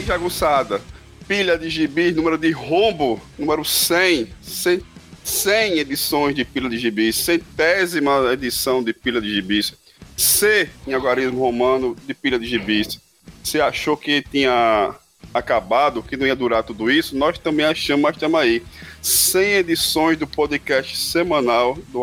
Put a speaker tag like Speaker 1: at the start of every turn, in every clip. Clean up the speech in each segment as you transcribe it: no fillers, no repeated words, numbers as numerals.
Speaker 1: jagunçada. Pilha de gibis, número de rombo, número 100. 100 edições de Pilha de Gibis. 100ª edição de Pilha de Gibis. C, em algarismo romano, de Pilha de Gibis. Você achou que tinha acabado, que não ia durar tudo isso? Nós também achamos, mas estamos aí. 100 edições do podcast semanal do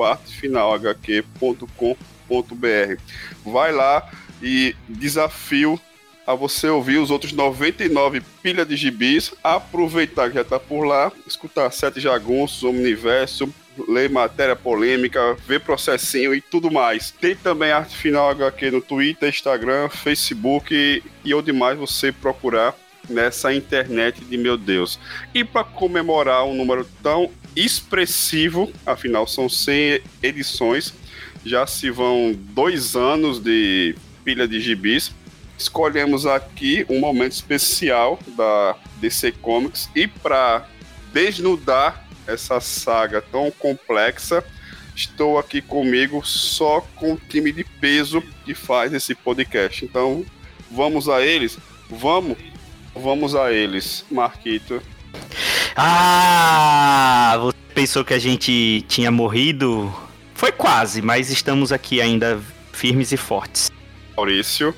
Speaker 1: artefinalhq.com.br. Vai lá e desafio a você ouvir os outros 99 Pilha de Gibis, aproveitar que já está por lá, escutar Sete Jagunços, Omniverso, ler matéria polêmica, ver processinho e tudo mais. Tem também Arte Final HQ no Twitter, Instagram, Facebook e onde mais você procurar nessa internet de meu Deus. E para comemorar um número tão expressivo, afinal são 100 edições, já se vão 2 anos de Pilha de Gibis, escolhemos aqui um momento especial da DC Comics e para desnudar essa saga tão complexa, estou aqui comigo só com o time de peso que faz esse podcast. Então, vamos a eles? Vamos a eles, Marquito.
Speaker 2: Ah, você pensou que a gente tinha morrido? Foi quase, mas estamos aqui ainda firmes e fortes.
Speaker 1: Maurício.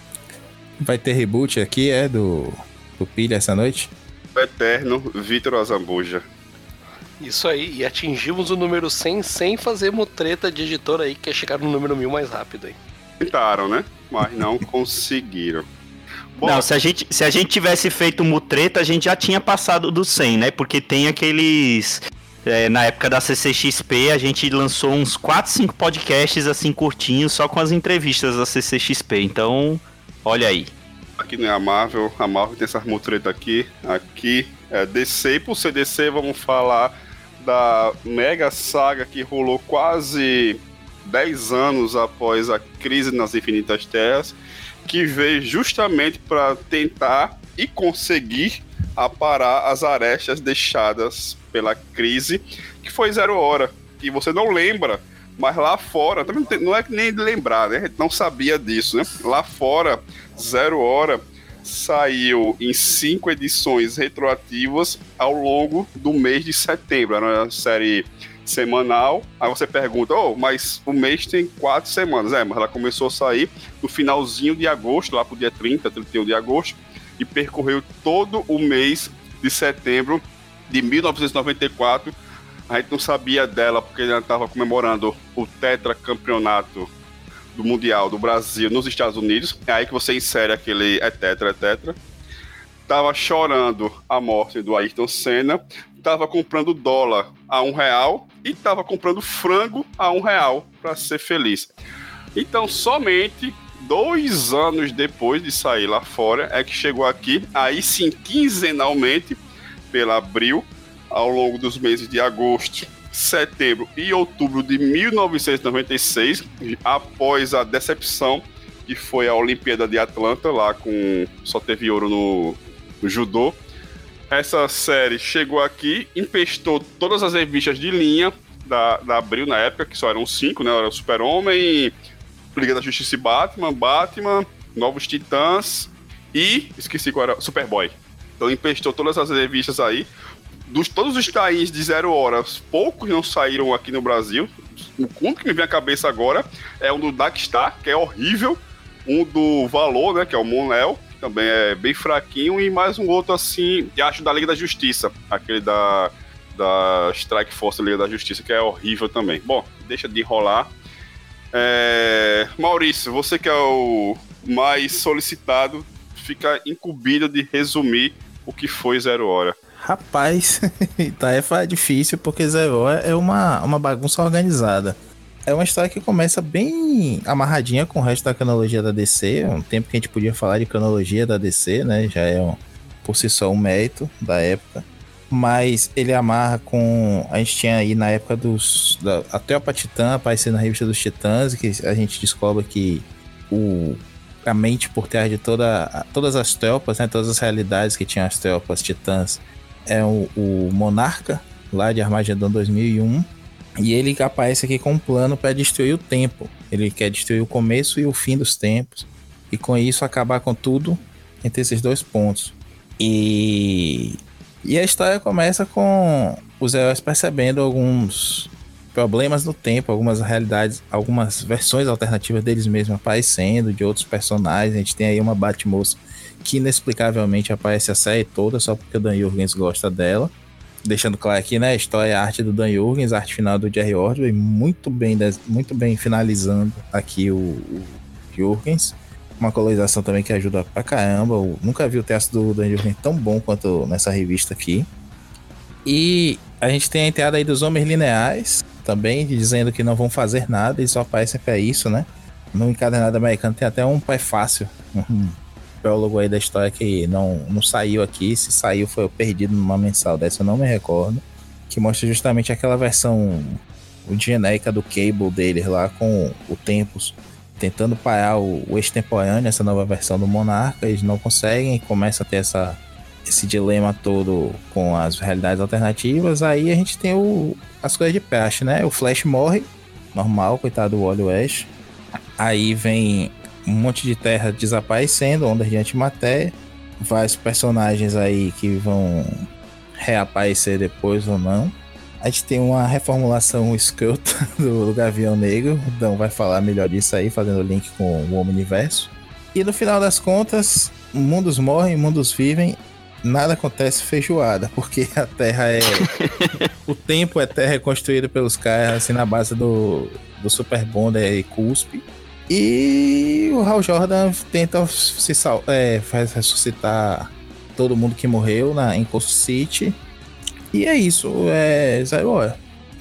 Speaker 3: Vai ter reboot aqui, do Pilha essa noite?
Speaker 1: Eterno, Vitor Azambuja.
Speaker 4: Isso aí, e atingimos o número 100 sem fazer mutreta de editora aí, que quer chegar no número 1000 mais rápido aí.
Speaker 1: Tentaram, né? Mas não conseguiram.
Speaker 2: Bom, não, se a gente tivesse feito mutreta, a gente já tinha passado do 100, né? Porque tem aqueles... na época da CCXP, a gente lançou uns 4, 5 podcasts assim curtinhos, só com as entrevistas da CCXP. Então, olha aí.
Speaker 1: Aqui não é a Marvel tem essas mutretas aqui. Aqui é DC, e por ser DC, vamos falar da mega saga que rolou quase 10 anos após a crise nas Infinitas Terras, que veio justamente para tentar e conseguir aparar as arestas deixadas pela crise, que foi 0 Hora. E você não lembra, mas lá fora, também não é nem de lembrar, né? A gente não sabia disso, né? Lá fora, 0 Hora saiu em 5 edições retroativas ao longo do mês de setembro. Era uma série semanal. Aí você pergunta, mas o mês tem 4 semanas. Mas ela começou a sair no finalzinho de agosto, lá pro dia 31 de agosto, e percorreu todo o mês de setembro de 1994. A gente não sabia dela porque ela estava comemorando o tetracampeonato do Mundial do Brasil nos Estados Unidos. É aí que você insere aquele tetra. Tava chorando a morte do Ayrton Senna, tava comprando dólar a R$1 e tava comprando frango a R$1 para ser feliz. Então, somente 2 anos depois de sair lá fora é que chegou aqui, aí sim, quinzenalmente, pela Abril, ao longo dos meses de agosto, setembro e outubro de 1996, após a decepção que foi a Olimpíada de Atlanta, lá com só teve ouro no judô. Essa série chegou aqui, empestou todas as revistas de linha da Abril na época, que só eram 5, né? Era o Super-Homem, Liga da Justiça e Batman, Novos Titãs e, esqueci qual era, Superboy. Então empestou todas as revistas aí. Todos os tains de 0 Hora, poucos não saíram aqui no Brasil. O único que me vem à cabeça agora é um do Darkstar, que é horrível. Um do Valor, né, que é o Monel, que também é bem fraquinho. E mais um outro assim, que acho da Liga da Justiça, aquele da Strike Force da Liga da Justiça, que é horrível também. Bom, deixa de enrolar. Maurício, você que é o mais solicitado, fica incumbido de resumir o que foi 0 Hora.
Speaker 3: Rapaz, tarefa difícil, porque 0 Hora é uma bagunça organizada. É uma história que começa bem amarradinha com o resto da cronologia da DC. É um tempo que a gente podia falar de cronologia da DC, né? Já é por si só um mérito da época. Mas ele amarra com... A gente tinha aí na época a Tropa Titã aparecendo na revista dos Titãs, que a gente descobre que a mente por trás de todas as tropas, né? Todas as realidades que tinham as tropas Titãs, é o Monarca, lá de Armagedon 2001. E ele aparece aqui com um plano para destruir o tempo. Ele quer destruir o começo e o fim dos tempos. E com isso acabar com tudo entre esses 2 pontos. E a história começa com os heróis percebendo alguns problemas no tempo, algumas realidades, algumas versões alternativas deles mesmos aparecendo, de outros personagens. A gente tem aí uma Batmoça que inexplicavelmente aparece a série toda só porque o Dan Jurgens gosta dela. Deixando claro aqui, né, a história é a arte do Dan Jurgens, a arte final do Jerry Ordway, muito bem finalizando aqui o Jurgens. Uma colorização também que ajuda pra caramba. Eu nunca vi o texto do Dan Jurgens tão bom quanto nessa revista aqui. E a gente tem a entrada aí dos Homens Lineares, também dizendo que não vão fazer nada, eles só aparecem pra isso, né? No encadernado americano tem até um prefácio, um prólogo aí da história que não saiu aqui. Se saiu foi perdido numa mensal dessa, eu não me recordo. Que mostra justamente aquela versão genérica do Cable deles lá com o Tempus tentando parar o extemporâneo, essa nova versão do Monarca. Eles não conseguem, começa a ter esse dilema todo com as realidades alternativas. Aí a gente tem as coisas de praxe, né? O Flash morre, normal, coitado do Wally West. Aí vem um monte de terra desaparecendo, ondas de antimatéria, vários personagens aí que vão reaparecer depois ou não. A gente tem uma reformulação escrota do Gavião Negro, o Dão vai falar melhor disso aí, fazendo link com o Omniverso. E no final das contas, mundos morrem, mundos vivem, nada acontece feijoada, porque a Terra o tempo é terra construído pelos caras, assim, na base do Super Bonder e Cuspe. E o Hal Jordan tenta faz ressuscitar todo mundo que morreu em Coast City. E é isso, Zero Hora.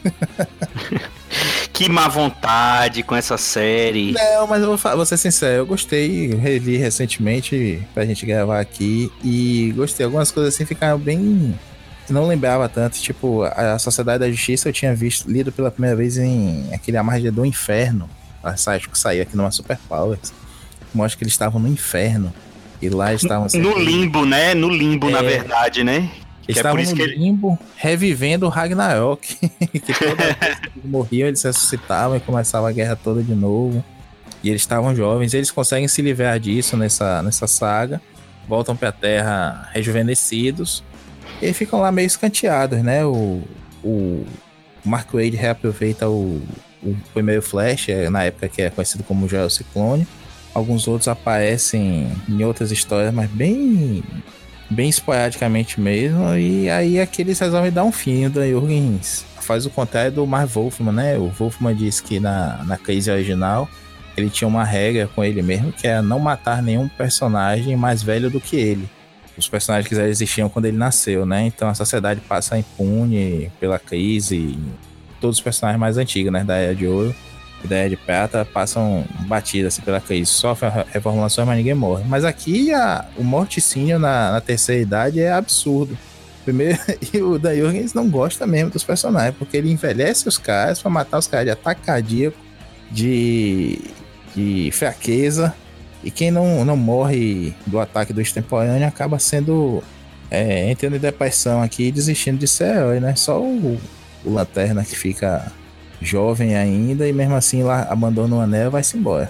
Speaker 2: Que má vontade com essa série.
Speaker 3: Não, mas eu vou ser sincero, eu gostei, revi recentemente pra gente gravar aqui e gostei. Algumas coisas assim ficaram bem... Não lembrava tanto, tipo, a Sociedade da Justiça eu tinha lido pela primeira vez em aquele Amargedon do Inferno. Acho que saiu aqui numa Super Powers. Mostra que eles estavam no inferno. E lá eles estavam...
Speaker 2: No limbo, né? No limbo, na verdade, né?
Speaker 3: Eles estavam no limbo, revivendo o Ragnarok. Que toda vez que eles morriam, eles ressuscitavam e começava a guerra toda de novo. E eles estavam jovens. Eles conseguem se livrar disso nessa saga. Voltam pra Terra rejuvenescidos. E ficam lá meio escanteados, né? O Mark Waid reaproveita o primeiro Flash, na época que é conhecido como Joel Ciclone. Alguns outros aparecem em outras histórias, mas bem esporadicamente mesmo. E aí aqui eles resolvem dar um fim. O Dan Jurgens faz o contrário do Marv Wolfman, né? O Wolfman disse que na crise original ele tinha uma regra com ele mesmo, que era não matar nenhum personagem mais velho do que ele. Os personagens que já existiam quando ele nasceu, né? Então a sociedade passa impune pela crise. Todos os personagens mais antigos, né? Da Era de Ouro e da Era de Prata passam batidas assim, pela crise. Sofrem reformulações, mas ninguém morre. Mas aqui o morticínio na terceira idade é absurdo. Primeiro, e o Dan Jurgens não gosta mesmo dos personagens, porque ele envelhece os caras pra matar os caras de ataque cardíaco, de fraqueza. E quem não morre do ataque do extemporâneo acaba sendo entrando em depressão aqui e desistindo de ser herói, né? Só o Lanterna que fica jovem ainda e mesmo assim lá abandona o anel e vai-se embora.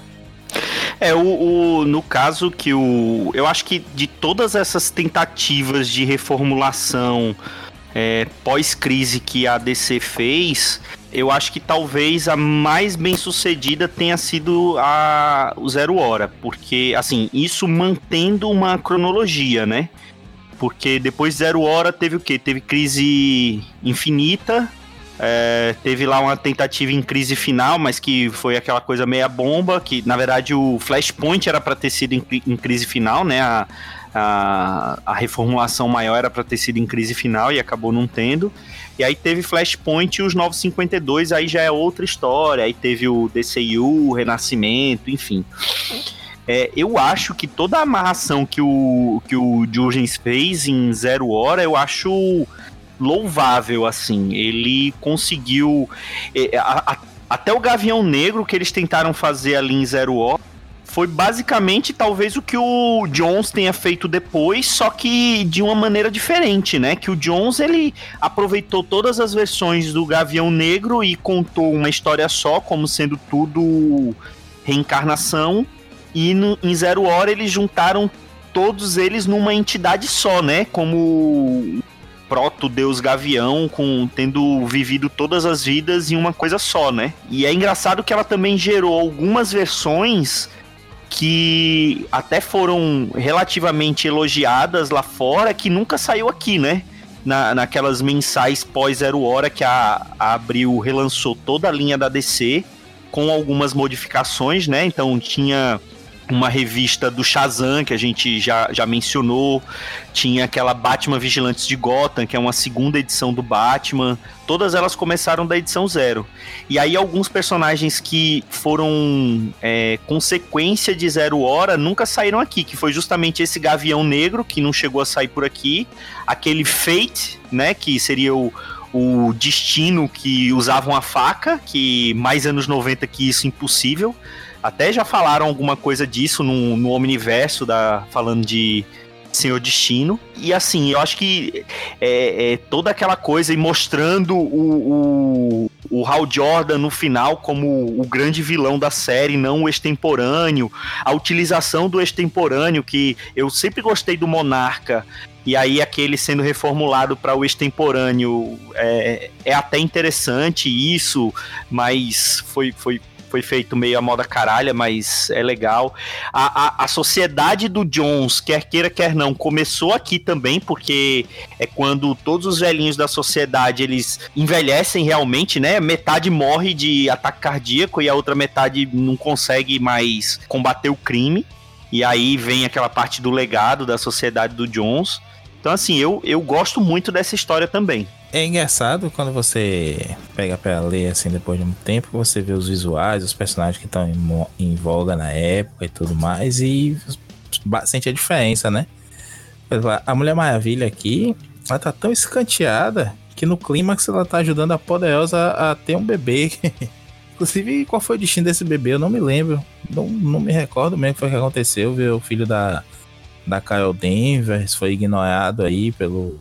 Speaker 2: No caso que eu acho que de todas essas tentativas de reformulação pós-crise que a DC fez, eu acho que talvez a mais bem sucedida tenha sido o Zero Hora, porque assim, isso mantendo uma cronologia, né? Porque depois de Zero Hora teve o quê? Teve Crise Infinita, teve lá uma tentativa em Crise Final, mas que foi aquela coisa meia bomba, que na verdade o Flashpoint era para ter sido em Crise Final, né? A reformulação maior era para ter sido em Crise Final e acabou não tendo. E aí teve Flashpoint e os 952, aí já é outra história. Aí teve o DCU, o Renascimento, enfim. Eu acho que toda a amarração que o Jurgens fez em Zero Hora, eu acho louvável, assim. Ele conseguiu... até o Gavião Negro que eles tentaram fazer ali em Zero Hora foi basicamente talvez o que o Jones tenha feito depois, só que de uma maneira diferente, né? Que o Jones, ele aproveitou todas as versões do Gavião Negro e contou uma história só, como sendo tudo reencarnação, e em Zero Hora eles juntaram todos eles numa entidade só, né? Como proto-deus Gavião, tendo vivido todas as vidas em uma coisa só, né? E é engraçado que ela também gerou algumas versões que até foram relativamente elogiadas lá fora, que nunca saiu aqui, né? Naquelas mensais pós Zero Hora que a Abril relançou toda a linha da DC, com algumas modificações, né? Então tinha uma revista do Shazam, que a gente já mencionou, tinha aquela Batman Vigilantes de Gotham, que é uma segunda edição do Batman, todas elas começaram da edição 0. E aí alguns personagens que foram consequência de Zero Hora nunca saíram aqui, que foi justamente esse Gavião Negro, que não chegou a sair por aqui, aquele Fate, né, que seria o Destino, que usavam a faca, que mais anos 90 que isso impossível. Até já falaram alguma coisa disso no Omniverso, falando de Senhor Destino. E assim, eu acho que toda aquela coisa e mostrando o Hal Jordan no final como o grande vilão da série, não o extemporâneo. A utilização do extemporâneo, que eu sempre gostei do Monarca, e aí aquele sendo reformulado para o extemporâneo é até interessante isso, mas foi feito meio a moda caralha, mas é legal. A sociedade do Jones, quer queira, quer não, começou aqui também, porque é quando todos os velhinhos da sociedade, eles envelhecem realmente, né? Metade morre de ataque cardíaco e a outra metade não consegue mais combater o crime. E aí vem aquela parte do legado da sociedade do Jones. Então, assim, eu gosto muito dessa história também.
Speaker 3: É engraçado quando você pega pra ler, assim, depois de um tempo, você vê os visuais, os personagens que estão em voga na época e tudo mais, e sente a diferença, né? A Mulher Maravilha aqui, ela tá tão escanteada que no clímax ela tá ajudando a Poderosa a ter um bebê. Inclusive, qual foi o destino desse bebê? Eu não me lembro. Não me recordo mesmo o que foi que aconteceu. Viu? O filho da Carol Danvers foi ignorado aí pelo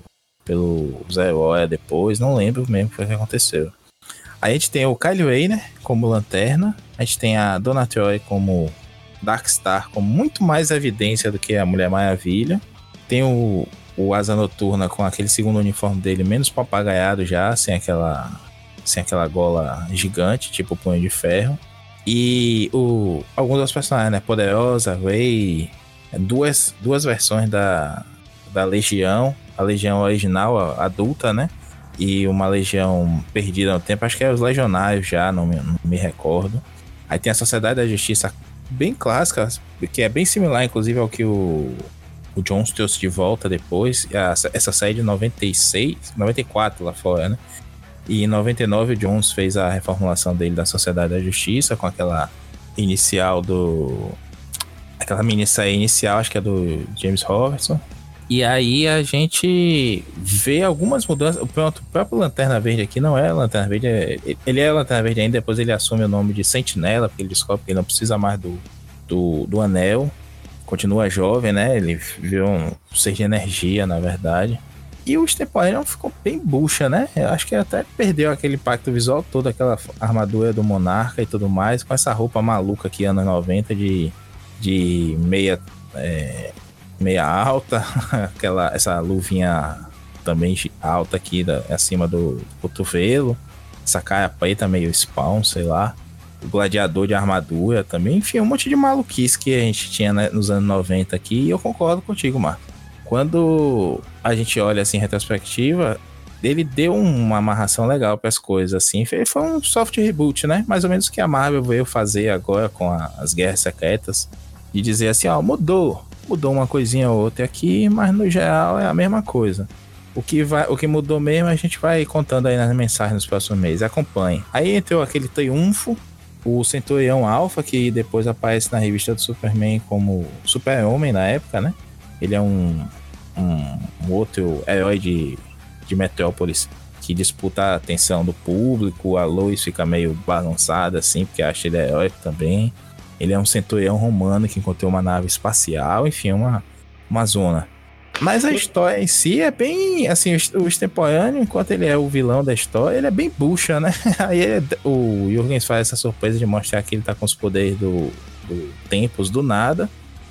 Speaker 3: Zero Hora depois, não lembro mesmo o que foi que aconteceu. Aí a gente tem o Kyle Rayner como Lanterna, a gente tem a Donna Troy como Darkstar, com muito mais evidência do que a Mulher Maravilha. Tem o Asa Noturna com aquele segundo uniforme dele, menos papagaiado já, sem aquela gola gigante, tipo Punho de Ferro. E alguns dos personagens, né? Poderosa, Ray, duas versões da Legião. A Legião original, adulta, né? E uma Legião perdida no tempo. Acho que é os Legionários já, não me recordo. Aí tem a Sociedade da Justiça bem clássica, que é bem similar, inclusive, ao que o Jones trouxe de volta depois. Essa série de 94 lá fora, né? E em 99 o Jones fez a reformulação dele da Sociedade da Justiça, com aquela inicial aquela minissérie inicial, acho que é do James Robertson. E aí a gente vê algumas mudanças. O próprio Lanterna Verde aqui não é Lanterna Verde, ele é Lanterna Verde ainda, depois ele assume o nome de Sentinela, porque ele descobre que ele não precisa mais do anel. Continua jovem, né? Ele viu um ser de energia, na verdade. E o extemporâneo ficou bem bucha, né? Eu acho que até perdeu aquele impacto visual todo, aquela armadura do Monarca e tudo mais, com essa roupa maluca aqui, anos 90, de meia alta, essa luvinha também alta aqui acima do cotovelo, essa cara preta meio Spawn, sei lá, o gladiador de armadura também, enfim, um monte de maluquice que a gente tinha, né, nos anos 90 aqui, e eu concordo contigo, Marco. Quando a gente olha assim em retrospectiva, ele deu uma amarração legal para as coisas, assim, foi um soft reboot, né, mais ou menos o que a Marvel veio fazer agora com as Guerras Secretas, de dizer assim, ó, mudou uma coisinha ou outra aqui, mas no geral é a mesma coisa. O que mudou mesmo a gente vai contando aí nas mensagens nos próximos meses, acompanhe. Aí entrou aquele triunfo, o Centurião Alpha, que depois aparece na revista do Superman como Super-Homem na época, né? Ele é um outro herói de Metrópolis que disputa a atenção do público. A Lois fica meio balançada assim, porque acha ele heróico também. Ele é um centurião romano que encontrou uma nave espacial, enfim, uma zona. Mas a história em si é bem, assim, o extemporâneo, enquanto ele é o vilão da história, ele é bem bucha, né? Aí o Jurgens faz essa surpresa de mostrar que ele tá com os poderes do Tempos do nada.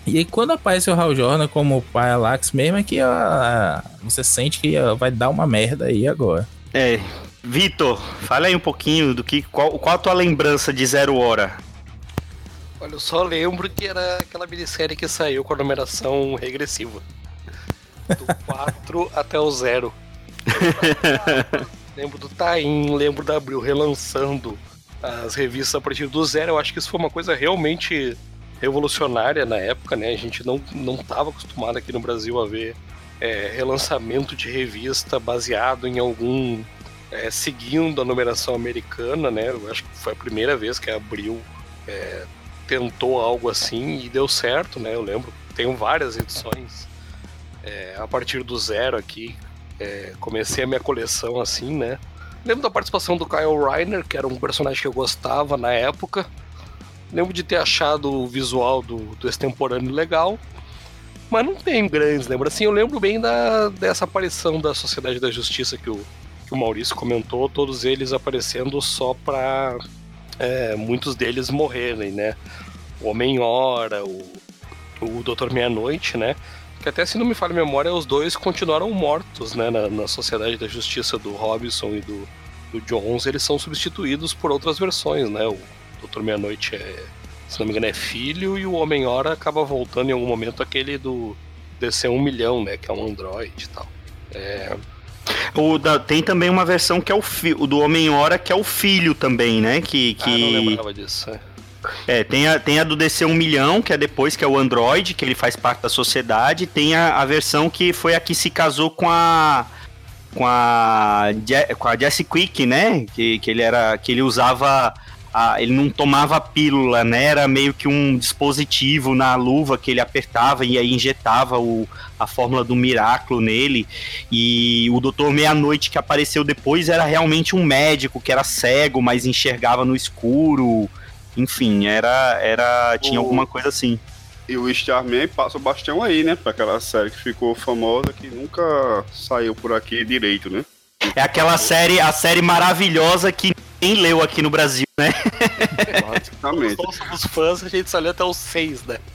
Speaker 3: E aí quando aparece o Hal Jordan como Parallax mesmo, é que você sente que vai dar uma merda aí agora.
Speaker 2: Vitor, fala aí um pouquinho qual a tua lembrança de Zero Hora?
Speaker 4: Olha, eu só lembro que era aquela minissérie que saiu com a numeração regressiva. Do 4 até o 0. Lembro do Taim, lembro da Abril relançando as revistas a partir do 0. Eu acho que isso foi uma coisa realmente revolucionária na época, né? A gente não estava acostumado aqui no Brasil a ver relançamento de revista baseado em algum... seguindo a numeração americana, né? Eu acho que foi a primeira vez que a Abril tentou algo assim e deu certo, né? Eu lembro, tenho várias edições a partir do 0 aqui. Comecei a minha coleção assim, né? Lembro da participação do Kyle Reiner, que era um personagem que eu gostava na época. Lembro de ter achado o visual do extemporâneo legal, mas não tenho grandes lembranças. Assim, eu lembro bem dessa aparição da Sociedade da Justiça que o Maurício comentou, todos eles aparecendo só pra muitos deles morrerem, né? O Homem-Hora, o Doutor Meia-Noite, né? Que até, se não me falha a memória, os dois continuaram mortos, né? Na Sociedade da Justiça do Robinson e do Jones, eles são substituídos por outras versões, né? O Doutor Meia-Noite se não me engano, é filho, e o Homem-Hora acaba voltando em algum momento aquele do DC 1 milhão, né? Que é um androide e tal.
Speaker 2: Tem também uma versão que é o do Homem-Hora, que é o filho também, né?
Speaker 4: Não lembrava disso,
Speaker 2: tem a do DC 1 milhão, que é depois, que é o Android, que ele faz parte da sociedade. Tem a versão que foi a que se casou com a Jesse Quick, né? Que ele usava... ele não tomava pílula, né? Era meio que um dispositivo na luva que ele apertava e aí injetava a fórmula do Miraculo nele. E o Doutor Meia-Noite, que apareceu depois, era realmente um médico que era cego, mas enxergava no escuro. Enfim, tinha alguma coisa assim.
Speaker 1: E o Starman passa o bastão aí, né? Pra aquela série que ficou famosa, que nunca saiu por aqui direito, né?
Speaker 2: É a série maravilhosa que ninguém leu aqui no Brasil, né?
Speaker 1: Basicamente.
Speaker 4: Nós somos fãs, a gente só lê até os 6, né?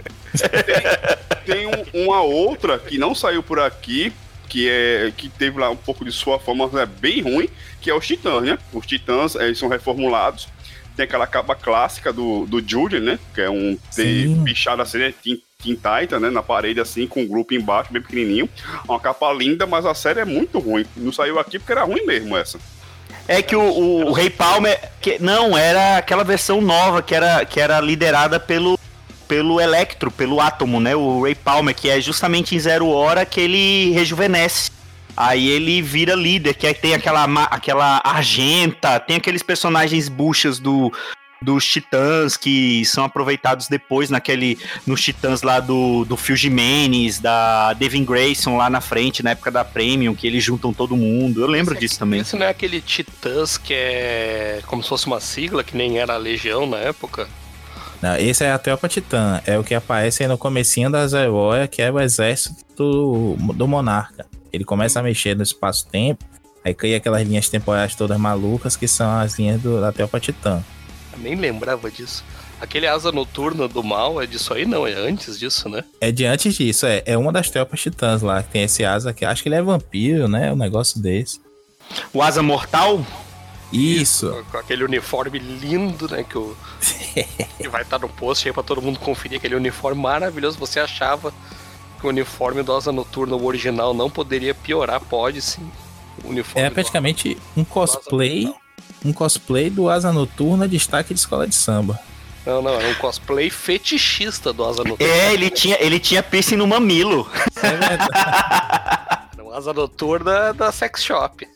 Speaker 1: Tem uma outra que não saiu por aqui, que teve lá um pouco de sua forma, mas é bem ruim, que é os Titãs, né? Os Titãs, eles são reformulados. Tem aquela capa clássica do Julian, né? Que é pichado assim, né? Teen Titan, né? Na parede, assim, com um grupo embaixo, bem pequenininho. Uma capa linda, mas a série é muito ruim. Não saiu aqui porque era ruim mesmo essa.
Speaker 2: É que o Ray Palmer... não, era aquela versão nova que era liderada pelo Electro, pelo Átomo, né? O Ray Palmer, que é justamente em Zero Hora que ele rejuvenesce. Aí ele vira líder, que aí tem aquela Argenta, tem aqueles personagens buchas dos Titãs que são aproveitados depois nos Titãs lá do Phil Jimenez, da Devin Grayson lá na frente, na época da Premium, que eles juntam todo mundo. Eu lembro disso também.
Speaker 4: Esse não é aquele Titãs que é como se fosse uma sigla, que nem era a Legião na época?
Speaker 3: Não, esse é a Tropa Titã, é o que aparece aí no comecinho da Zero Hora, que é o exército do Monarca. Ele começa a mexer no espaço-tempo, aí cria aquelas linhas temporais todas malucas, que são as linhas da Tropa Titã.
Speaker 4: Eu nem lembrava disso. Aquele Asa Noturna do Mal é disso aí, não? É antes disso, né?
Speaker 3: É de antes disso, é uma das Tropas Titãs lá, que tem esse Asa que acho que ele é vampiro, né? Um negócio desse.
Speaker 2: O Asa Mortal?
Speaker 3: Isso.
Speaker 4: Com aquele uniforme lindo, né? Que vai estar no post aí pra todo mundo conferir. Aquele uniforme maravilhoso. Você achava que o uniforme do Asa Noturna, o original, não poderia piorar? Pode sim. O uniforme
Speaker 3: praticamente um cosplay do Asa Noturna, destaque de escola de samba.
Speaker 4: Não, era um cosplay fetichista do Asa Noturna.
Speaker 2: Ele tinha piercing no mamilo.
Speaker 3: É verdade.
Speaker 4: Era um Asa Noturna da sex shop.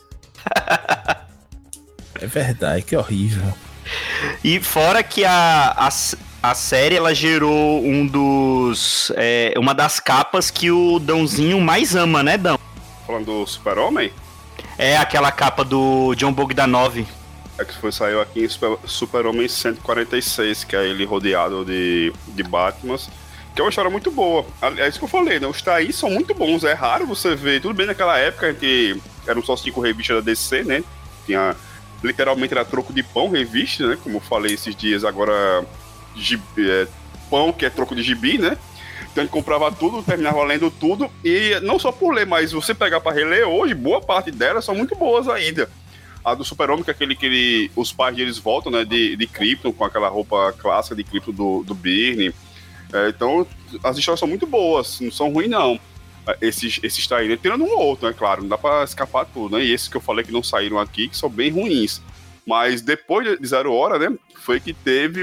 Speaker 3: É verdade, que horrível.
Speaker 2: E fora que a série, ela gerou uma das capas que o Dãozinho mais ama, né, Dão?
Speaker 1: Falando do Super-Homem?
Speaker 2: É aquela capa do John Bogdanov.
Speaker 1: É que saiu aqui em Super-Homem 146, que é ele rodeado de Batmans, que é uma história muito boa. É isso que eu falei, né? Os Thaís são muito bons, é raro você ver. Tudo bem, naquela época a gente eram só 5 revistas da DC, né? Literalmente era troco de pão revista, né? Como eu falei esses dias, agora pão que é troco de gibi, né? Então ele comprava tudo, terminava lendo tudo, e não só por ler, mas você pegar pra reler hoje, boa parte delas são muito boas ainda. A do Super-Homem, que é aquele que os pais deles voltam, né, de Krypton, com aquela roupa clássica de Krypton do Byrne. Então, as histórias são muito boas, não são ruins, não. Esses tá aí, né? Tirando um ou outro, né, claro, não dá pra escapar tudo, né? E esses que eu falei que não saíram aqui, que são bem ruins. Mas depois de Zero Hora, né, foi que teve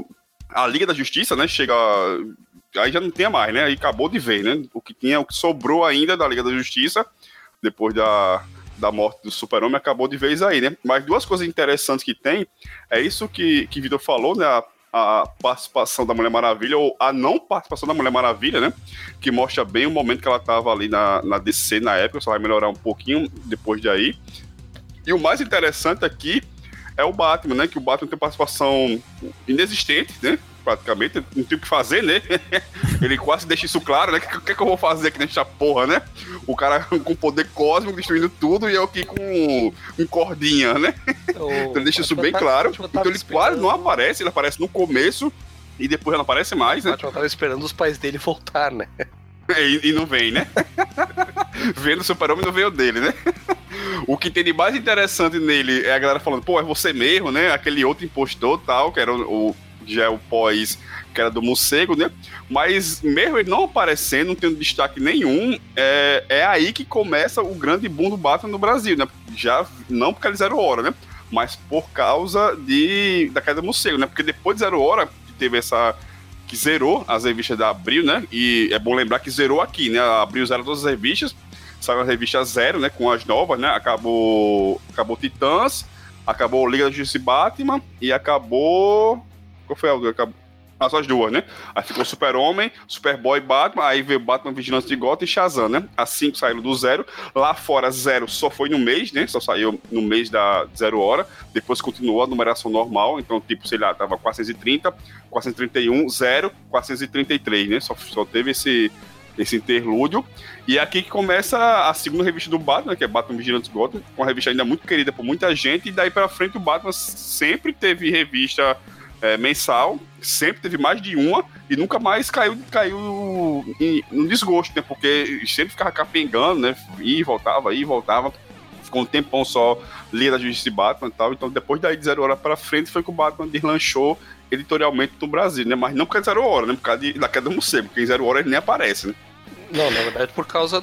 Speaker 1: a Liga da Justiça, né, chega... Aí já não tinha mais, né? Aí acabou de ver, né? O que sobrou ainda da Liga da Justiça, depois da morte do Super-Homem, acabou de vez aí, né? Mas duas coisas interessantes que tem, é isso que Vitor falou, né? A participação da Mulher Maravilha, ou a não participação da Mulher Maravilha, né? Que mostra bem o momento que ela estava ali na DC na época, só vai melhorar um pouquinho depois de aí. E o mais interessante aqui é o Batman, né? Que o Batman tem participação inexistente, né? Praticamente, não tem o que fazer, né? Ele quase deixa isso claro, né? O que eu vou fazer aqui nessa porra, né? O cara com poder cósmico destruindo tudo e eu aqui com cordinha, né? Então ele deixa isso bem claro. Então ele quase não aparece, ele aparece no começo e depois não aparece mais, né?
Speaker 4: Eu tava esperando os pais dele voltar, né?
Speaker 1: E não vem, né? Vendo o Super-Homem não veio dele, né? O que tem de mais interessante nele é a galera falando, pô, é você mesmo, né? Aquele outro impostor tal, que era já é o pós, que era do morcego, né? Mas mesmo ele não aparecendo, não tendo destaque nenhum, é aí que começa o grande boom do Batman no Brasil, né? Já, não porque ele Zero Hora, né? Mas por causa da queda do morcego, né? Porque depois de Zero Hora, que teve que zerou as revistas da Abril, né? E é bom lembrar que zerou aqui, né? A Abril zerou todas as revistas, saiu a revista zero, né? Com as novas, né? Acabou Titãs, acabou Liga da Justiça e Batman, e acabou... Qual foi a outra? Só as duas, né? Aí ficou Super-Homem, Superboy, Batman, aí veio Batman, Vigilante de Gotham e Shazam, né? As 5 saíram do zero. Lá fora, zero só foi no mês, né? Só saiu no mês da Zero Hora. Depois continuou a numeração normal. Então, tipo, sei lá, tava 430, 431, 0, 433, né? Só teve esse interlúdio. E é aqui que começa a segunda revista do Batman, que é Batman Vigilante de Gotham, uma revista ainda muito querida por muita gente. E daí pra frente o Batman sempre teve revista... mensal, sempre teve mais de uma e nunca mais caiu no desgosto, né? Porque sempre ficava capengando, né? E voltava. Ficou um tempão só Liga da Justiça e Batman e tal. Então, depois daí de Zero Hora pra frente, foi que o Batman deslanchou editorialmente no Brasil, né? Mas não por causa de Zero Hora, né? Por causa da queda do morcego, porque em Zero Hora ele nem aparece, né?
Speaker 4: Não, na verdade, por causa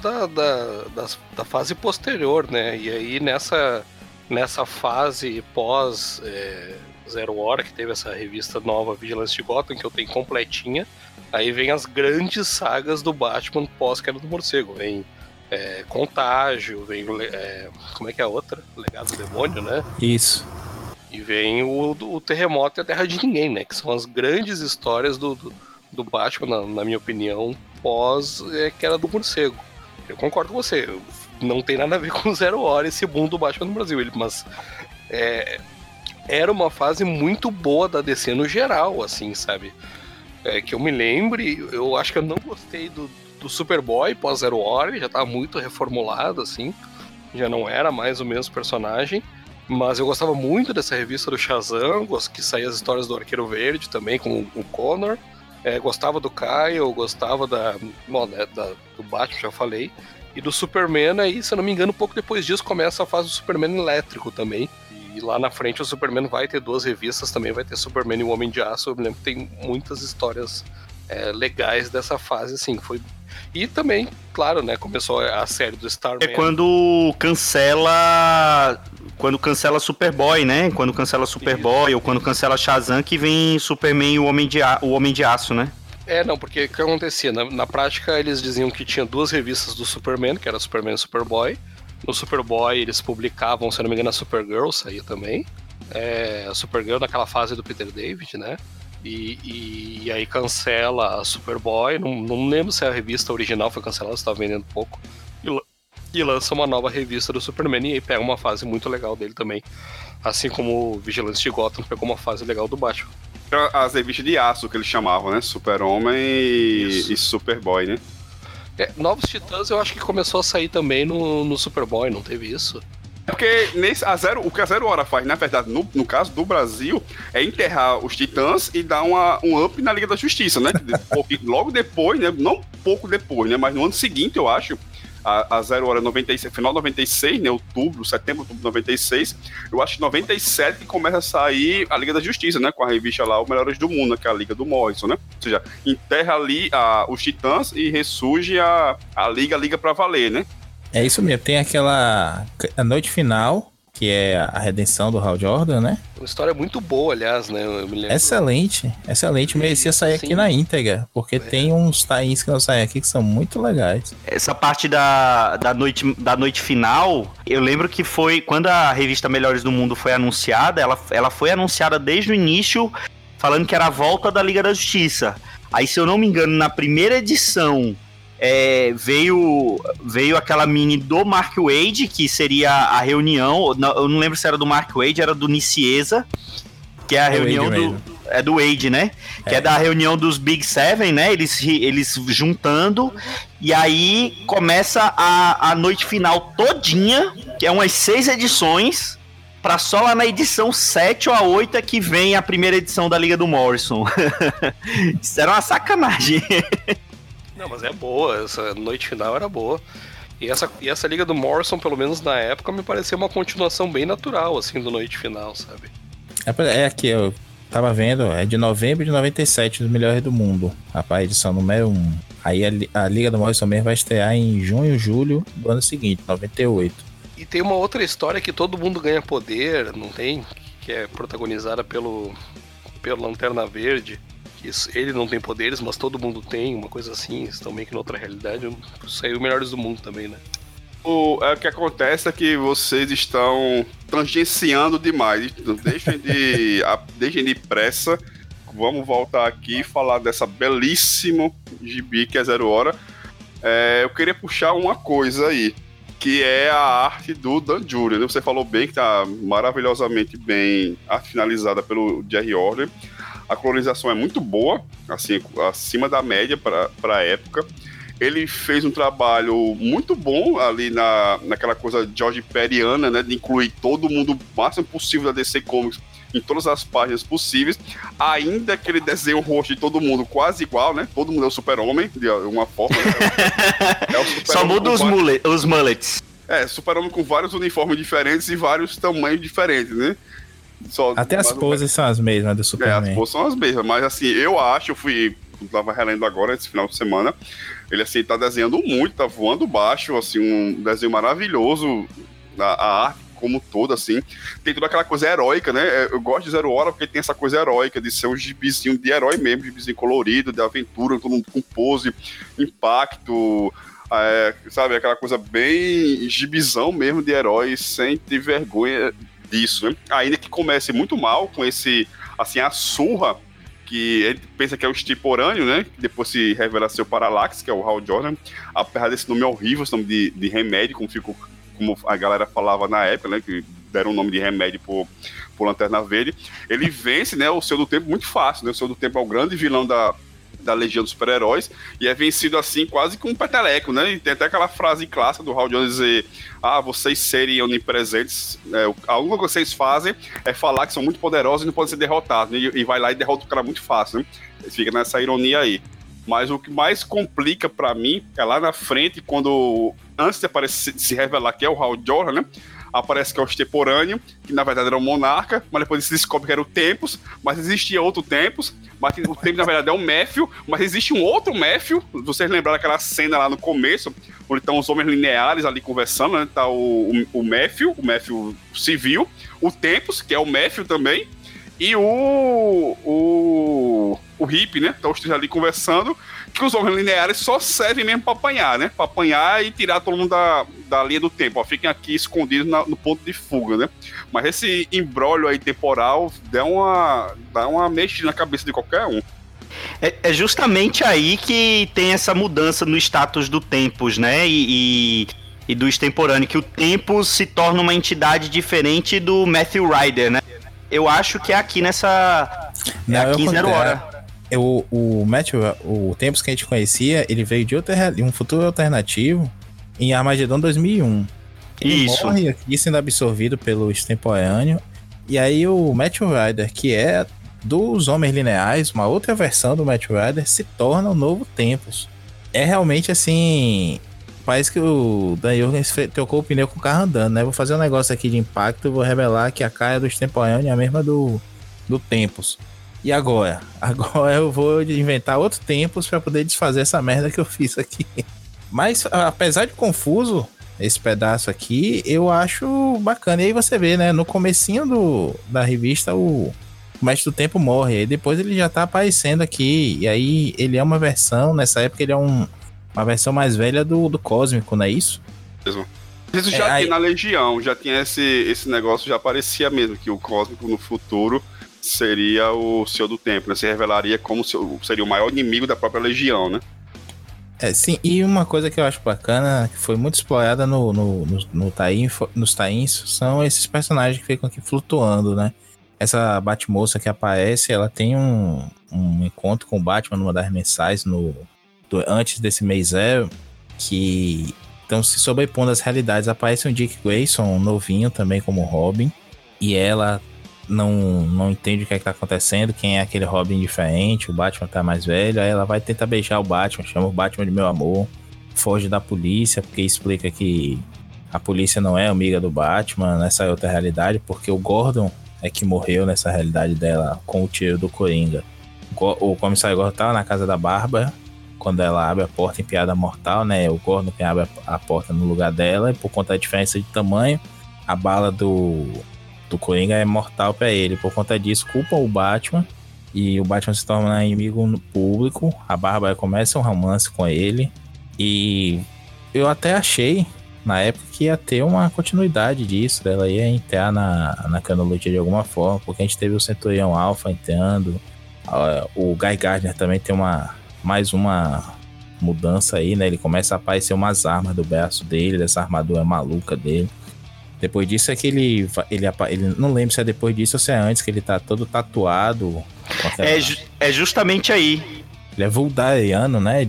Speaker 4: da fase posterior, né? E aí, nessa fase pós... Zero Hora, que teve essa revista nova Vigilância de Gotham, que eu tenho completinha. Aí vem as grandes sagas do Batman pós-queda do morcego. Vem Contágio, vem... como é que é a outra? Legado do Demônio, né?
Speaker 3: Isso.
Speaker 4: E vem o Terremoto e a Terra de Ninguém, né? Que são as grandes histórias do Batman, na minha opinião, pós-queda do morcego. Eu concordo com você. Não tem nada a ver com Zero Hora esse boom do Batman no Brasil. Mas... era uma fase muito boa da DC no geral, assim, sabe? Que eu me lembre, eu acho que eu não gostei do Superboy pós Zero Hora, ele já tava muito reformulado, assim, já não era mais o mesmo personagem, mas eu gostava muito dessa revista do Shazam, que saía as histórias do Arqueiro Verde também, com o Connor, gostava do Kyle, gostava do Batman, já falei, e do Superman aí, se eu não me engano, um pouco depois disso começa a fase do Superman elétrico também. E lá na frente o Superman vai ter 2 revistas, também vai ter Superman e o Homem de Aço. Eu me lembro que tem muitas histórias legais dessa fase, assim. E também, claro, né, começou a série do Starman.
Speaker 2: Quando cancela Superboy, né? Quando cancela Superboy ou quando cancela Shazam, que vem Superman e o Homem de Aço, né?
Speaker 4: Não, porque o que acontecia? Na prática, eles diziam que tinha 2 revistas do Superman, que era Superman e Superboy. No Superboy eles publicavam, se eu não me engano, a Supergirl saía também. A Supergirl naquela fase do Peter David, né? E aí cancela a Superboy. Não lembro se a revista original foi cancelada, se estava vendendo pouco. E lança uma nova revista do Superman e aí pega uma fase muito legal dele também. Assim como o Vigilante de Gotham pegou uma fase legal do Batman.
Speaker 1: As revistas de aço que eles chamavam, né? Super-Homem e Superboy, né?
Speaker 4: Novos Titãs eu acho que começou a sair também no Superboy, não teve isso?
Speaker 1: porque o que a Zero Hora faz, na verdade, no caso do Brasil, é enterrar os Titãs e dar um up na Liga da Justiça, né? Porque logo depois, né? Não pouco depois, né? Mas no ano seguinte, eu acho, a Zero Hora 96, final de 96, né? Setembro de 96, eu acho que 97 que começa a sair a Liga da Justiça, né? Com a revista lá, o Melhores do Mundo, que é a Liga do Morrison, né? Ou seja, enterra ali os Titãs e ressurge a Liga pra valer, né?
Speaker 3: É isso mesmo, tem a noite final, que é a redenção do Hal Jordan, né?
Speaker 4: Uma história muito boa, aliás, né? Eu me lembro.
Speaker 3: Excelente, merecia sair aqui na íntegra, porque tem uns tie-ins que não saem aqui que são muito legais.
Speaker 2: Essa parte da noite final, eu lembro que foi quando a revista Melhores do Mundo foi anunciada, ela foi anunciada desde o início, falando que era a volta da Liga da Justiça. Aí, se eu não me engano, na primeira edição, veio aquela mini do Mark Waid, que seria a reunião, eu não lembro se era do Mark Waid, era do Nicieza, que é a reunião do Waid, né? Que é da reunião dos Big Seven, né? Eles juntando, e aí começa a noite final todinha, que é umas 6 edições, pra só lá na edição 7 ou a 8 é que vem a primeira edição da Liga do Morrison. Isso era uma sacanagem.
Speaker 4: Não, mas é boa, essa noite final era boa. E essa Liga do Morrison, pelo menos na época, me pareceu uma continuação bem natural, assim, do noite final, sabe?
Speaker 3: É aqui, eu tava vendo, é de novembro de 97, dos Melhores do Mundo, a edição número 1. Aí a Liga do Morrison mesmo vai estrear em junho, julho do ano seguinte, 98.
Speaker 4: E tem uma outra história que todo mundo ganha poder, não tem? Que é protagonizada pelo Lanterna Verde. Ele não tem poderes, mas todo mundo tem, uma coisa assim, estão meio que noutra realidade. Saiu Melhores do Mundo também, né?
Speaker 1: O que acontece é que vocês estão tangenciando demais. Deixem de pressa. Vamos voltar aqui e falar dessa belíssima gibi que é Zero Hora. Eu queria puxar uma coisa aí, que é a arte do Dan Jurgens, né? Você falou bem que tá maravilhosamente bem finalizada pelo Jerry Ordway. A colorização é muito boa, assim, acima da média para a época. Ele fez um trabalho muito bom ali naquela coisa George Periana, né, de incluir todo mundo o máximo possível da DC Comics em todas as páginas possíveis, ainda que ele desenhe o rosto de todo mundo quase igual, né? Todo mundo é o Super-Homem, de uma forma. Né?
Speaker 2: Só muda os mullets.
Speaker 1: Super-Homem com vários uniformes diferentes e vários tamanhos diferentes, né?
Speaker 3: Até as poses são as mesmas do Superman.
Speaker 1: As poses são as mesmas, mas assim, eu tava relendo agora esse final de semana, ele assim, tá desenhando muito, tá voando baixo, assim, um desenho maravilhoso, a arte como toda, assim, tem toda aquela coisa heróica, né? Eu gosto de Zero Hora porque tem essa coisa heróica, de ser um gibizinho de herói mesmo, gibizinho colorido, de aventura, todo mundo com pose, impacto, sabe, aquela coisa bem gibizão mesmo de herói, sem ter vergonha disso, né? Ainda que comece muito mal com esse, assim, a surra, que ele pensa que é o extemporâneo, né? Que depois se revela ser o Parallax, que é o Hal Jordan, apesar desse nome horrível, esse nome de remédio, como a galera falava na época, né? Que deram o nome de remédio por Lanterna Verde. Ele vence, né? O Senhor do Tempo muito fácil, né? O Senhor do Tempo é o grande vilão da Legião dos Super-Heróis, e é vencido assim, quase com um peteleco, né? E tem até aquela frase clássica do Hal Jordan dizer: vocês serem onipresentes, a única coisa que vocês fazem é falar que são muito poderosos e não podem ser derrotados, né? E vai lá e derrota o cara muito fácil, né? Fica nessa ironia aí. Mas o que mais complica pra mim é lá na frente, quando, antes de aparecer, se revelar que é o Hal Jordan, né? Aparece que é o extemporâneo, que na verdade era o monarca, mas depois se descobre que era o Tempus, mas existia outro Tempus, mas o Tempus na verdade é o Méfio, mas existe um outro Méfio. Vocês lembraram daquela cena lá no começo, onde estão os homens lineares ali conversando, né? Tá o Méfio civil, o Tempus, que é o Méfio também, e o hippie, né? Estão os três ali conversando, que os homens lineares só servem mesmo pra apanhar, né? Pra apanhar e tirar todo mundo da linha do tempo. Fiquem aqui escondidos no ponto de fuga, né? Mas esse imbróglio aí temporal dá uma mexida na cabeça de qualquer um.
Speaker 2: É justamente aí que tem essa mudança no status do Tempus, né? E do extemporâneo, que o Tempus se torna uma entidade diferente do Matthew Ryder, né? Eu acho que é aqui nessa... aqui em Zero Hora.
Speaker 3: O Tempus que a gente conhecia, ele veio de um futuro alternativo em Armageddon 2001. Ele
Speaker 2: Isso.
Speaker 3: morre aqui sendo absorvido pelo extemporâneo. E aí o Matthew Rider, que é dos Homens Lineares, uma outra versão do Matthew Rider, se torna o novo Tempus. É realmente assim... Parece que o Dan Jurgens trocou o pneu com o carro andando, né? Vou fazer um negócio aqui de impacto e vou revelar que a cara do extemporâneo é a mesma do Tempus. E agora? Agora eu vou inventar outro Tempus pra poder desfazer essa merda que eu fiz aqui. Mas, apesar de confuso esse pedaço aqui, eu acho bacana. E aí você vê, né? No comecinho da revista, o Mestre do Tempo morre. E depois ele já tá aparecendo aqui. E aí ele é uma versão, nessa época ele é uma versão mais velha do Cósmico, não é isso?
Speaker 1: Mesmo. Isso já tinha na Legião, já tinha esse negócio, já parecia mesmo que o Cósmico no futuro seria o Senhor do Tempo, né? Se revelaria como seria o maior inimigo da própria Legião, né?
Speaker 3: Sim, e uma coisa que eu acho bacana, que foi muito explorada nos tains, são esses personagens que ficam aqui flutuando, né? Essa Batmoça que aparece, ela tem um encontro com o Batman numa das mensais antes desse mês zero, que estão se sobrepondo às realidades. Aparece um Dick Grayson, novinho também como Robin, e ela não entende o que é que tá acontecendo, quem é aquele Robin diferente, o Batman tá mais velho, aí ela vai tentar beijar o Batman, chama o Batman de meu amor, foge da polícia, porque explica que a polícia não é amiga do Batman nessa outra realidade, porque o Gordon é que morreu nessa realidade dela com o tiro do Coringa. O comissário Gordon tava na casa da Bárbara, quando ela abre a porta em Piada Mortal, né? O Gordon que abre a porta no lugar dela, e por conta da diferença de tamanho, a bala do Coringa é mortal pra ele. Por conta disso, culpam o Batman, e o Batman se torna inimigo público. A Bárbara começa um romance com ele, e eu até achei, na época, que ia ter uma continuidade disso, ela ia entrar na cronologia de alguma forma, porque a gente teve o Centurião Alpha entrando, o Guy Gardner também tem mais uma mudança aí, né? Ele começa a aparecer umas armas do braço dele, dessa armadura maluca dele. Depois disso é que ele não lembro se é depois disso ou se é antes, que ele tá todo tatuado.
Speaker 2: É justamente aí.
Speaker 3: Ele é Vuldariano, né?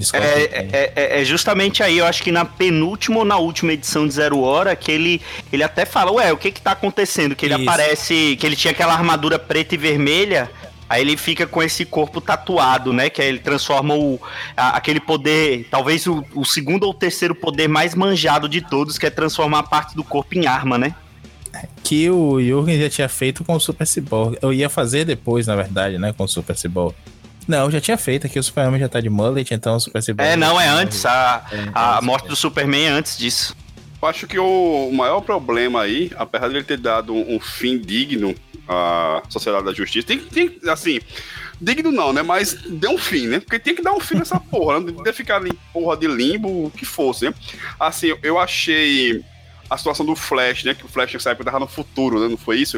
Speaker 2: É justamente aí, eu acho que na penúltima ou na última edição de Zero Hora, que ele até fala, o que tá acontecendo? Que ele aparece, que ele tinha aquela armadura preta e vermelha. Aí ele fica com esse corpo tatuado, né? Que aí ele transforma aquele poder, talvez o segundo ou terceiro poder mais manjado de todos, que é transformar a parte do corpo em arma, né?
Speaker 3: Que o Jurgen já tinha feito com o Super Cyborg. Eu ia fazer depois, na verdade, né? Com o Super Cyborg. Não, já tinha feito aqui, o Superman já tá de mullet, então o Super Cyborg...
Speaker 2: É antes, a morte do Superman é antes disso.
Speaker 1: Eu acho que o maior problema aí, apesar de ele ter dado um fim digno à Sociedade da Justiça, tem assim, digno não, né? Mas deu um fim, né? Porque tem que dar um fim nessa porra, né? Não deve ficar em porra de limbo, o que fosse, né? Assim, eu achei a situação do Flash, né? Que o Flash nessa época tava no futuro, né? Não foi isso?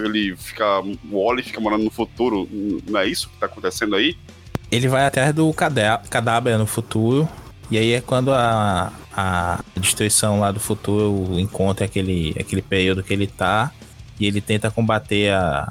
Speaker 1: O Wally fica morando no futuro, não é isso que tá acontecendo aí?
Speaker 3: Ele vai atrás do cadáver no futuro, e aí é quando a destruição lá do futuro encontra aquele período que ele tá, e ele tenta combater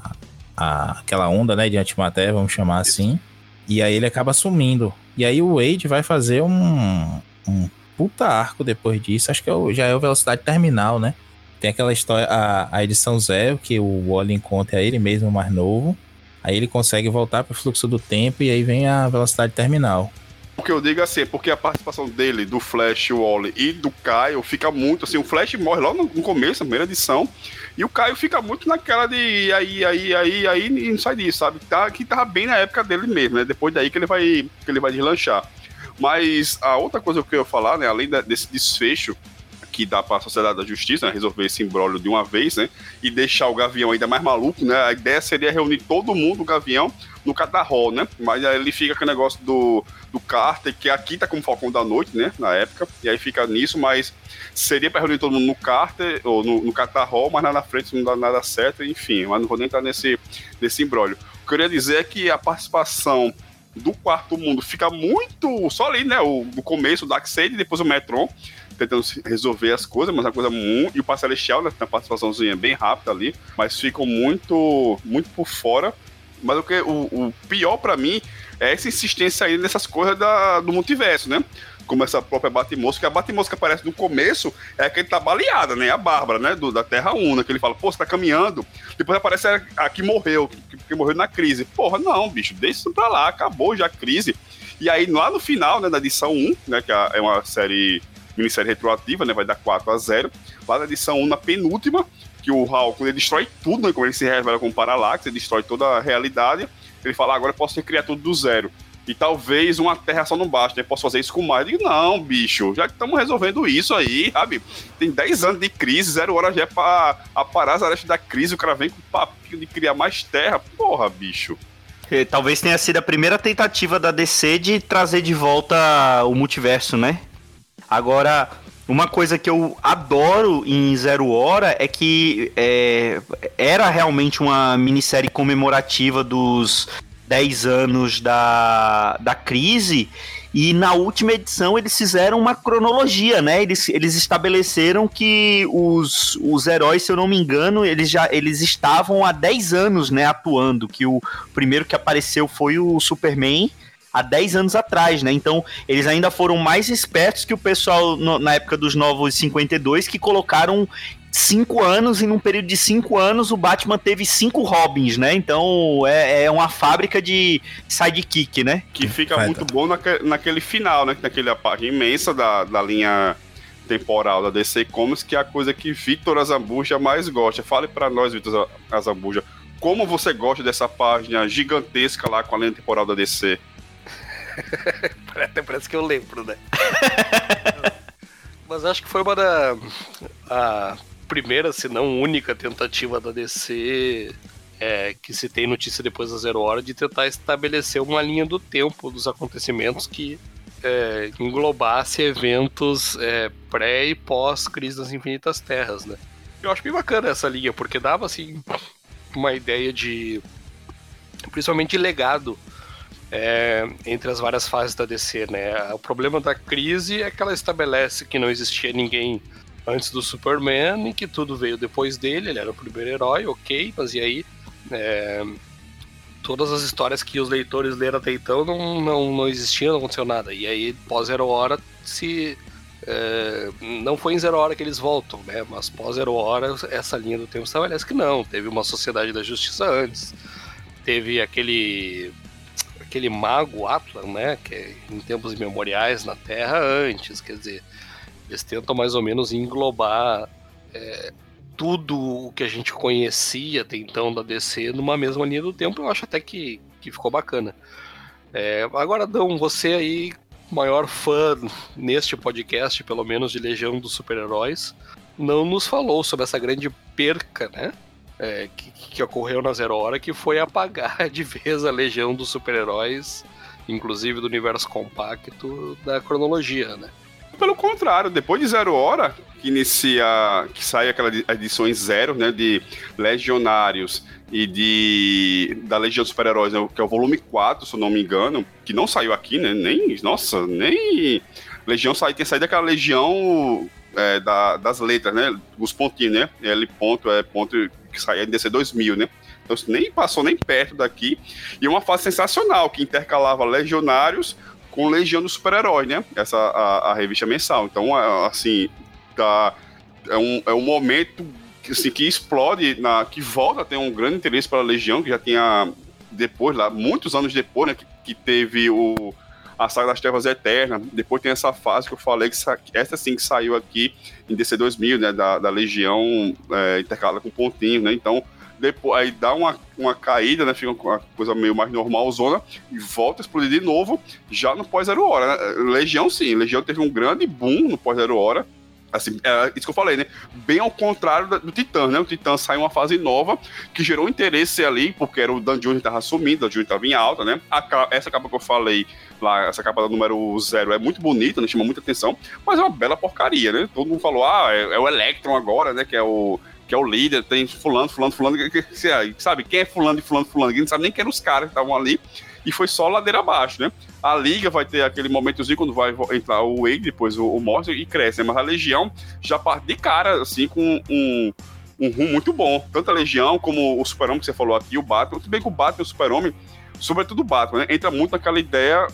Speaker 3: aquela onda, né, de antimatéria, vamos chamar assim, e aí ele acaba sumindo. E aí o Wade vai fazer um puta arco depois disso, acho que já é o Velocidade Terminal, né? Tem aquela história, a edição 0, que o Wally encontra ele mesmo mais novo, aí ele consegue voltar pro fluxo do tempo, e aí vem a Velocidade Terminal.
Speaker 1: O que eu digo assim, porque a participação dele, do Flash, o Wally e do Caio fica muito assim, o Flash morre logo no começo, na primeira edição, e o Caio fica muito naquela de aí, e não sai disso, sabe? Que tava bem na época dele mesmo, né? Depois daí que ele vai deslanchar. Mas a outra coisa que eu ia falar, né, além desse desfecho que dá para a Sociedade da Justiça, né, resolver esse imbróglio de uma vez, né, e deixar o Gavião ainda mais maluco, né, a ideia seria reunir todo mundo, o Gavião, no Catarro, né, mas aí ele fica com o negócio do Carter, que aqui tá como Falcão da Noite, né, na época, e aí fica nisso, mas seria para reunir todo mundo no Carter, ou no Catarro, mas lá na frente não dá nada certo, enfim, mas não vou nem entrar nesse imbróglio. O que eu queria dizer é que a participação do Quarto Mundo fica muito só ali, né, no começo, o Darkseid, e depois o Metron, tentando resolver as coisas, mas é uma coisa muito... E o Passo Celestial, né, tem uma participaçãozinha bem rápida ali, mas ficam muito por fora. Mas o pior pra mim é essa insistência aí nessas coisas do multiverso, né? Como essa própria Batmosca, a Batmosca aparece no começo, é que ele tá baleada, né? A Bárbara, né? Da Terra Una, que ele fala, pô, você tá caminhando. Depois aparece a que morreu, que morreu na crise. Porra, não, bicho, deixa isso pra lá, acabou já a crise. E aí, lá no final, né, na edição 1, né, que é uma minissérie retroativa, né, vai dar 4-0. Lá na edição 1, na penúltima, que o Hulk, ele destrói tudo, né, como ele se revela como Parallax, ele destrói toda a realidade. Ele fala, agora eu posso recriar tudo do zero. E talvez uma terra só não basta, né? Posso fazer isso com mais. Eu digo, não, bicho, já que estamos resolvendo isso aí, sabe? Tem 10 anos de crise, 0 hora já é pra aparar as arestas da crise, o cara vem com o papinho de criar mais terra. Porra, bicho.
Speaker 2: Talvez tenha sido a primeira tentativa da DC de trazer de volta o multiverso, né? Agora, uma coisa que eu adoro em 0 Hora é que era realmente uma minissérie comemorativa dos 10 anos da crise, e na última edição eles fizeram uma cronologia, né? Eles estabeleceram que os heróis, se eu não me engano, eles estavam há 10 anos, né, atuando, que o primeiro que apareceu foi o Superman há 10 anos atrás, né? Então, eles ainda foram mais espertos que o pessoal na época dos Novos 52, que colocaram 5 anos, e num período de 5 anos o Batman teve 5 Robins, né? Então é uma fábrica de sidekick, né?
Speaker 1: Que fica muito bom naquele final, né? Naquela parte imensa da linha temporal da DC Comics, que é a coisa que Victor Azambuja mais gosta. Fale pra nós, Victor Azambuja, como você gosta dessa página gigantesca lá com a linha temporal da DC?
Speaker 4: Até parece que eu lembro, né? Mas acho que foi uma a primeira, se não única tentativa da DC que se tem notícia depois da 0 Hora, de tentar estabelecer uma linha do tempo dos acontecimentos que englobasse eventos pré e pós Crise das Infinitas Terras, né? Eu acho bem bacana essa linha, porque dava assim uma ideia de, principalmente, legado entre as várias fases da DC, né? O problema da crise é que ela estabelece que não existia ninguém antes do Superman e que tudo veio depois dele. Ele era o primeiro herói, ok, mas e aí? Todas as histórias que os leitores leram até então não existiam, não aconteceu nada. E aí, pós 0 Hora, não foi em 0 Hora que eles voltam, né? Mas pós 0 Hora, essa linha do tempo estabelece que não. Teve uma Sociedade da Justiça antes. Teve aquele mago Atlan, né, que em tempos imemoriais na Terra antes, quer dizer, eles tentam mais ou menos englobar tudo o que a gente conhecia até então da DC numa mesma linha do tempo. Eu acho até que ficou bacana. Agora, Dão, você aí, maior fã neste podcast, pelo menos, de Legião dos Super-Heróis, não nos falou sobre essa grande perca, né? Que ocorreu na 0 Hora, que foi apagar de vez a Legião dos Super-Heróis, inclusive do universo compacto, da cronologia, né?
Speaker 1: Pelo contrário, depois de 0 Hora, que sai aquelas edições 0, né, de Legionários e da Legião dos Super-Heróis, né, que é o volume 4, se eu não me engano, que não saiu aqui, né, nem Legião tem saído aquela Legião das letras, né, os pontinhos, né, L ponto, ponto, que saía em DC 2000, né, então nem passou nem perto daqui, e uma fase sensacional, que intercalava Legionários com Legião dos Super-Heróis, né, a revista mensal. Então, assim, é um momento assim, que explode, que volta a ter um grande interesse pela Legião, que já tinha depois, lá, muitos anos depois, né, que teve a Saga das Trevas Eternas. Depois tem essa fase que eu falei, que essa sim que saiu aqui em DC 2000, né, da Legião intercalada com pontinho, né, então depois aí dá uma caída, né, fica uma coisa meio mais normalzona e volta a explodir de novo já no pós-0 Hora, né? Legião teve um grande boom no pós-0 Hora, assim, isso que eu falei, né, bem ao contrário do Titã, né, o Titã saiu uma fase nova que gerou interesse ali, porque era o Dan Jr. que estava assumindo, o Dan Jr. estava em alta, né, essa capa que eu falei lá, essa capa do número 0 é muito bonita, né, chama muita atenção, mas é uma bela porcaria, né, todo mundo falou, é o Electron agora, né, que é o líder, tem fulano, sabe, quem é fulano de fulano, que não sabe nem quem eram os caras que estavam ali, e foi só ladeira abaixo, né? A Liga vai ter aquele momentozinho quando vai entrar o Wade, depois o Morrison, e cresce, né? Mas a Legião já parte de cara, assim, com um rumo muito bom, tanto a Legião como o Super-Homem que você falou aqui, o Batman, tudo bem que o Batman e o sobretudo o Batman, né? Entra muito naquela ideia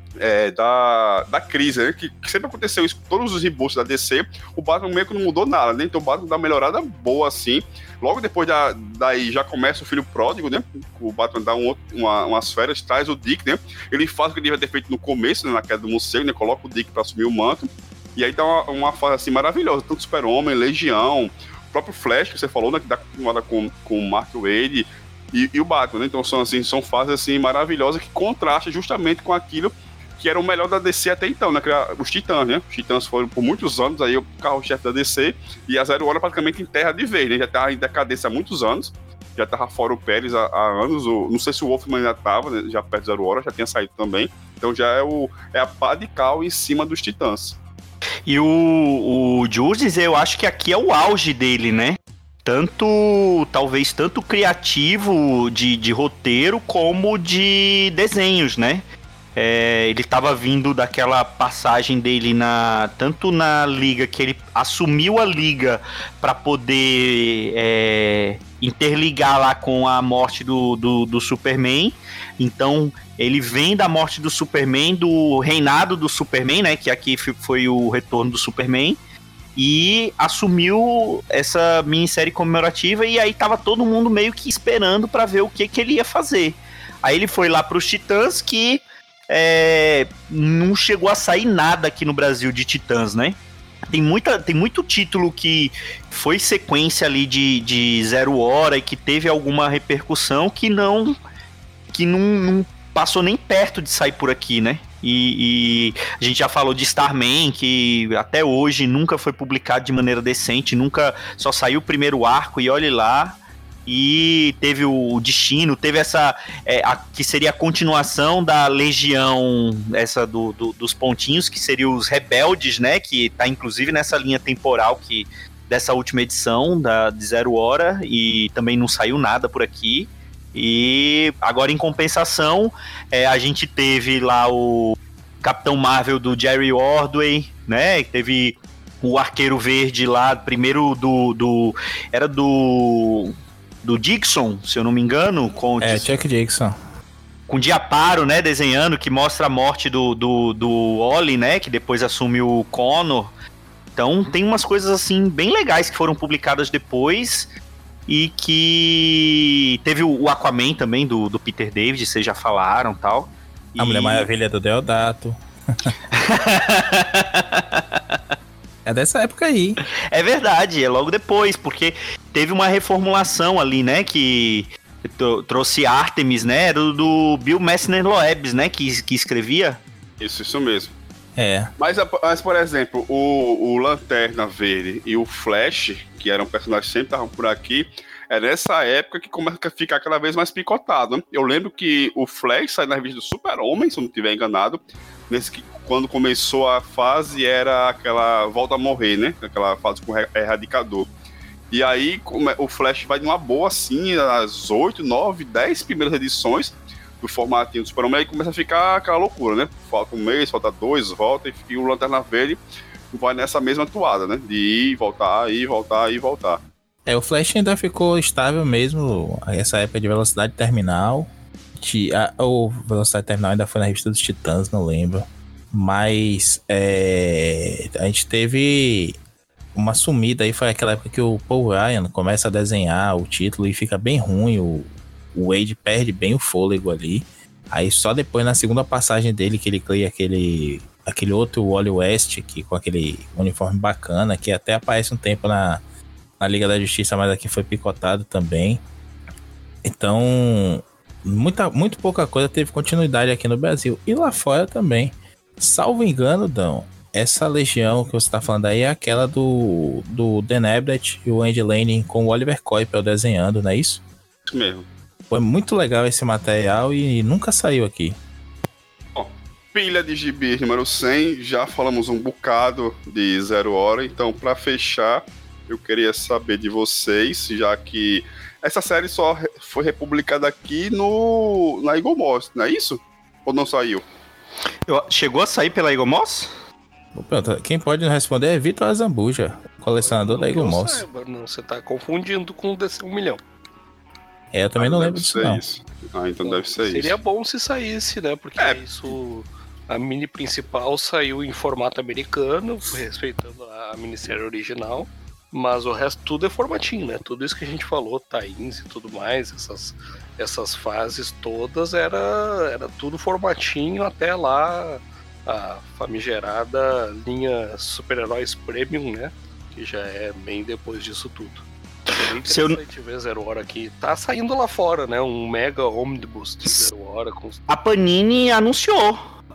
Speaker 1: da crise, né? Que sempre aconteceu isso com todos os reboots da DC. O Batman meio que não mudou nada, né? Então o Batman dá uma melhorada boa, assim. Logo depois daí já começa o Filho Pródigo, né? O Batman dá umas férias, traz o Dick, né? Ele faz o que ele devia ter feito no começo, né? Na queda do morcego, né? Coloca o Dick pra assumir o manto. E aí dá uma fase assim maravilhosa. Tanto Super-Homem, Legião, o próprio Flash, que você falou, né? Que dá continuada com o Mark Waid e o Batman, né? Então são fases assim maravilhosas que contrastam justamente com aquilo que era o melhor da DC até então, né? Que era os Titãs, né? Os Titãs foram por muitos anos aí o carro-chefe da DC, e a Zero Hora praticamente em terra de vez, né? Já tá em decadência há muitos anos, já tava fora o Pérez há anos, não sei se o Wolfman ainda tava, né? Já perto da Zero Hora, já tinha saído também, então já é a pá de cal em cima dos Titãs.
Speaker 2: E o Justice, eu acho que aqui é o auge dele, né? Talvez tanto criativo de roteiro como de desenhos, né? Ele estava vindo daquela passagem dele tanto na liga, que ele assumiu a liga para poder interligar lá com a morte do Superman. Então ele vem da morte do Superman, do reinado do Superman, né, que aqui foi o retorno do Superman, e assumiu essa minissérie comemorativa, e aí tava todo mundo meio que esperando para ver o que ele ia fazer. Aí ele foi lá para os Titãs, que não chegou a sair nada aqui no Brasil de Titãs, né? Tem muito título que foi sequência ali de Zero Hora e que teve alguma repercussão que não passou nem perto de sair por aqui, né? E a gente já falou de Starman, que até hoje nunca foi publicado de maneira decente, nunca, só saiu o primeiro arco e olhe lá. E teve o Destino, teve essa que seria a continuação da Legião, essa dos pontinhos, que seriam os Rebeldes, né? Que tá inclusive nessa linha temporal dessa última edição de Zero Hora, e também não saiu nada por aqui. E agora, em compensação, a gente teve lá o Capitão Marvel do Jerry Ordway, né? Teve o Arqueiro Verde lá, primeiro era do Dixon, se eu não me engano,
Speaker 3: Chuck Dixon.
Speaker 2: Com Diaparo, né, desenhando, que mostra a morte do Oli, né, que depois assume o Connor. Então tem umas coisas assim bem legais que foram publicadas depois, e que teve o Aquaman também do Peter David, vocês já falaram, tal.
Speaker 3: A Mulher Maravilha do Deodato. É dessa época aí.
Speaker 2: É verdade, é logo depois, porque teve uma reformulação ali, né, que trouxe Artemis, né, era do Bill Messner Loebs, né, que escrevia.
Speaker 1: Isso mesmo.
Speaker 2: Mas,
Speaker 1: por exemplo, o Lanterna Verde e o Flash, que eram personagens que sempre estavam por aqui, é nessa época que começa a ficar cada vez mais picotado, né? Eu lembro que o Flash saiu na revista do Super-Homem, se eu não estiver enganado, quando começou a fase era aquela volta a morrer, né? Aquela fase com o Erradicador. E aí o Flash vai de uma boa assim, as 8, 9, 10 primeiras edições do formatinho do Super-Homem, aí começa a ficar aquela loucura, né? Falta um mês, falta 2, volta, e o Lanterna Verde vai nessa mesma toada, né? De ir, voltar, ir, voltar, ir, voltar.
Speaker 3: O Flash ainda ficou estável mesmo, essa época de Velocidade Terminal. Ou Velocidade Terminal ainda foi na revista dos Titãs, não lembro. Mas a gente teve uma sumida aí, foi aquela época que o Paul Ryan começa a desenhar o título e fica bem ruim, o Wade perde bem o fôlego ali. Aí só depois, na segunda passagem dele, que ele cria aquele outro Wally West, que, com aquele uniforme bacana, que até aparece um tempo na Liga da Justiça, mas aqui foi picotado também. Então, muito pouca coisa teve continuidade aqui no Brasil. E lá fora também. Salvo engano, Dão, essa Legião que você tá falando aí é aquela do Dan Abnett e o Andy Lanning com o Oliver Coipel desenhando, não é isso?
Speaker 1: Isso mesmo.
Speaker 3: Foi muito legal esse material e nunca saiu aqui.
Speaker 1: Bom, pilha de gibi número 100, já falamos um bocado de Zero Hora, então para fechar, eu queria saber de vocês, já que essa série só foi republicada aqui na Eagle Moss, não é isso? Ou não saiu?
Speaker 2: Chegou a sair pela Eagle Moss?
Speaker 3: Quem pode responder é Vitor Azambuja, colecionador da Eagle Moss.
Speaker 4: Não, você tá confundindo com o DC 1 milhão.
Speaker 3: Eu também não lembro disso, não.
Speaker 1: Isso. Então deve ser isso.
Speaker 4: Seria bom se saísse, né? Porque isso... A mini principal saiu em formato americano, respeitando a minissérie original. Mas o resto tudo é formatinho, né? Tudo isso que a gente falou, tie-ins e tudo mais, essas fases todas, era tudo formatinho até lá a famigerada linha Super-Heróis Premium, né? Que já é bem depois disso tudo. É bem interessante ver Zero Hora aqui. Tá saindo lá fora, né? Um mega omnibus de Zero Hora.
Speaker 2: A Panini anunciou.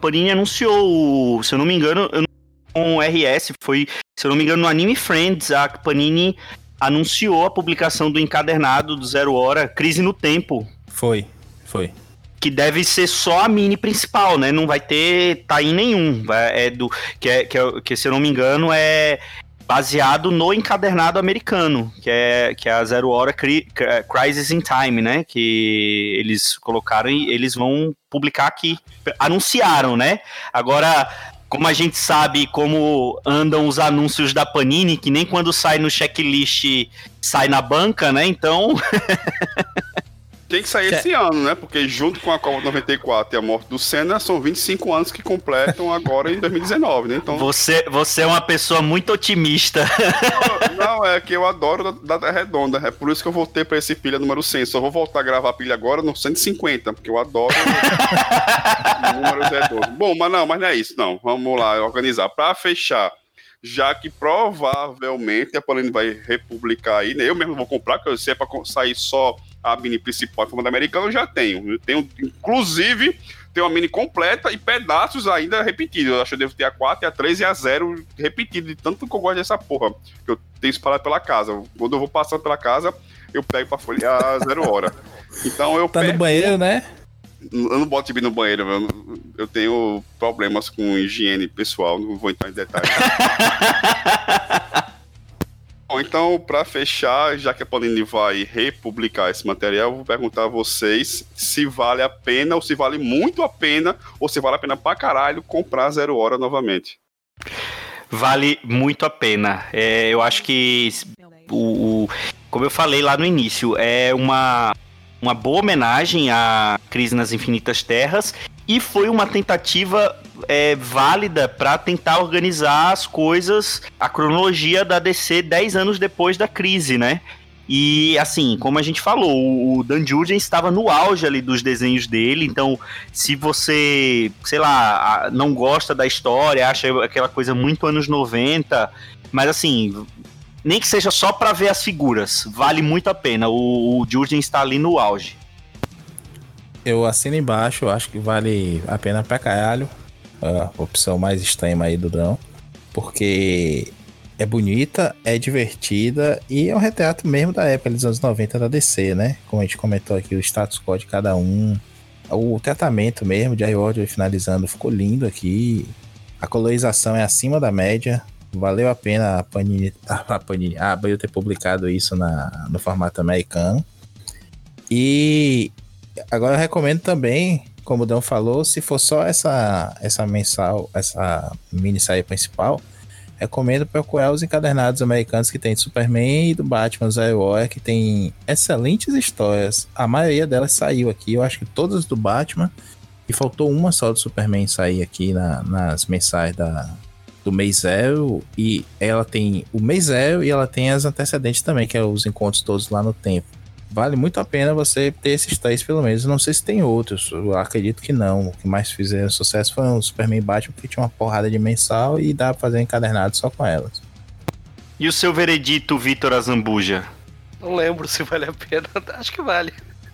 Speaker 2: Se eu não me engano, com o RS, foi, se eu não me engano, no Anime Friends, a Panini anunciou a publicação do encadernado do Zero Hora, Crise no Tempo.
Speaker 3: Foi.
Speaker 2: Que deve ser só a mini principal, né? Não vai ter tie-in nenhum. Que, se eu não me engano, é baseado no encadernado americano, que é a Zero Hora Crisis in Time, né? Que eles colocaram e eles vão publicar aqui. Anunciaram, né? Agora, como a gente sabe como andam os anúncios da Panini, que nem quando sai no checklist sai na banca, né? Então...
Speaker 1: Tem que sair esse ano, né? Porque junto com a Copa 94 e a morte do Senna, são 25 anos que completam agora em 2019, né? Então...
Speaker 2: Você é uma pessoa muito otimista.
Speaker 1: Não, é que eu adoro data redonda. É por isso que eu voltei pra esse pilha número 100. Só vou voltar a gravar a pilha agora no 150, porque eu adoro números redondos. Bom, mas não é isso, não. Vamos lá, organizar. Pra fechar, já que provavelmente a Panini vai republicar aí, né? Eu mesmo vou comprar, porque eu sei, pra sair só a mini principal em forma americana, eu já tenho. Eu tenho, inclusive, tenho a mini completa e pedaços ainda repetidos. Eu acho que eu devo ter a 4, a 3 e a 0 repetido, de tanto que eu gosto dessa porra, que eu tenho espalhado pela casa. Quando eu vou passando pela casa, eu pego pra folhear a 0 hora. Então eu
Speaker 3: no banheiro, né?
Speaker 1: Eu não boto gibi no banheiro, eu tenho problemas com higiene pessoal, não vou entrar em detalhes. Bom, então, para fechar, já que a Panini vai republicar esse material, eu vou perguntar a vocês se vale a pena, ou se vale muito a pena, ou se vale a pena pra caralho comprar Zero Hora novamente.
Speaker 2: Vale muito a pena. Eu acho que, como eu falei lá no início, é uma boa homenagem à Crise nas Infinitas Terras e foi uma tentativa válida para tentar organizar as coisas, a cronologia da DC 10 anos depois da crise, né? E assim, como a gente falou, o Dan Jurgens estava no auge ali dos desenhos dele, então se você, sei lá, não gosta da história, acha aquela coisa muito anos 90, mas assim, nem que seja só para ver as figuras, vale muito a pena, o Jurgens está ali no auge.
Speaker 3: Eu assino embaixo, eu acho que vale a pena pra caralho, a opção mais extrema aí do Dão, porque é bonita, é divertida e é um retrato mesmo da época dos anos 90 da DC, né? Como a gente comentou aqui, o status quo de cada um, o tratamento mesmo de Iordle finalizando ficou lindo aqui, a colorização é acima da média, valeu a pena a Abril ter publicado isso no formato americano. E agora eu recomendo também, como o Dão falou, se for só essa mensal, essa minissérie principal, recomendo procurar os encadernados americanos que tem de Superman e do Batman Zero Hora, que tem excelentes histórias. A maioria delas saiu aqui, eu acho que todas do Batman, e faltou uma só do Superman sair aqui nas mensais do mês zero, e ela tem o mês zero e ela tem as antecedentes também, que é os encontros todos lá no tempo. Vale muito a pena você ter esses 3 pelo menos. Eu não sei se tem outros, eu acredito que não. O que mais fizeram sucesso foi o Superman e Batman, que tinha uma porrada de mensal e dá pra fazer encadernado só com elas.
Speaker 2: E o seu veredito, Vitor Azambuja?
Speaker 4: Não lembro se vale a pena, acho que vale.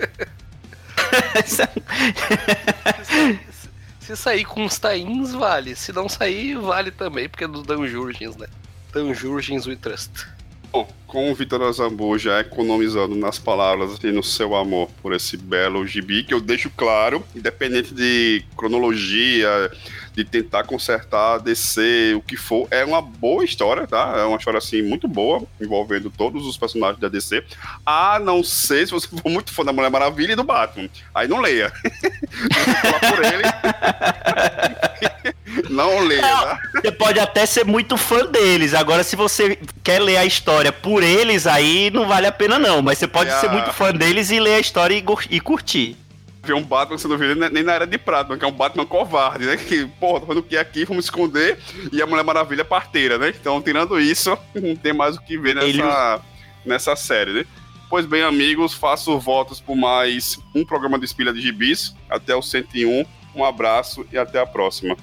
Speaker 4: Se sair com uns tie-ins, vale. Se não sair, vale também, porque é do Dan Jurgens, né? Dan Jurgens We Trust.
Speaker 1: Bom, com o Vitor Azambuja economizando nas palavras e no seu amor por esse belo gibi, que eu deixo claro, independente de cronologia, de tentar consertar, descer, o que for, é uma boa história, tá? É uma história, assim, muito boa, envolvendo todos os personagens da DC, a não ser se você for muito fã da Mulher Maravilha e do Batman. Aí não leia. Não por ele. Não leia, tá?
Speaker 2: Você pode até ser muito fã deles. Agora, se você quer ler a história por eles, aí não vale a pena não. Mas você pode ser muito fã deles e ler a história e curtir.
Speaker 1: Ver um Batman sendo vilão nem na Era de Prata, que é um Batman covarde, né? Que, porra, tô falando que aqui, vamos esconder, e a Mulher Maravilha é parteira, né? Então, tirando isso, não tem mais o que ver nessa série, né? Pois bem, amigos, faço votos por mais um programa de Espilha de Gibis. Até o 101. Um abraço e até a próxima.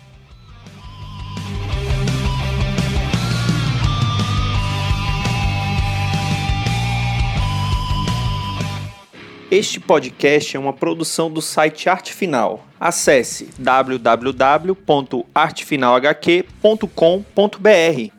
Speaker 5: Este podcast é uma produção do site Arte Final. Acesse www.artefinalhq.com.br.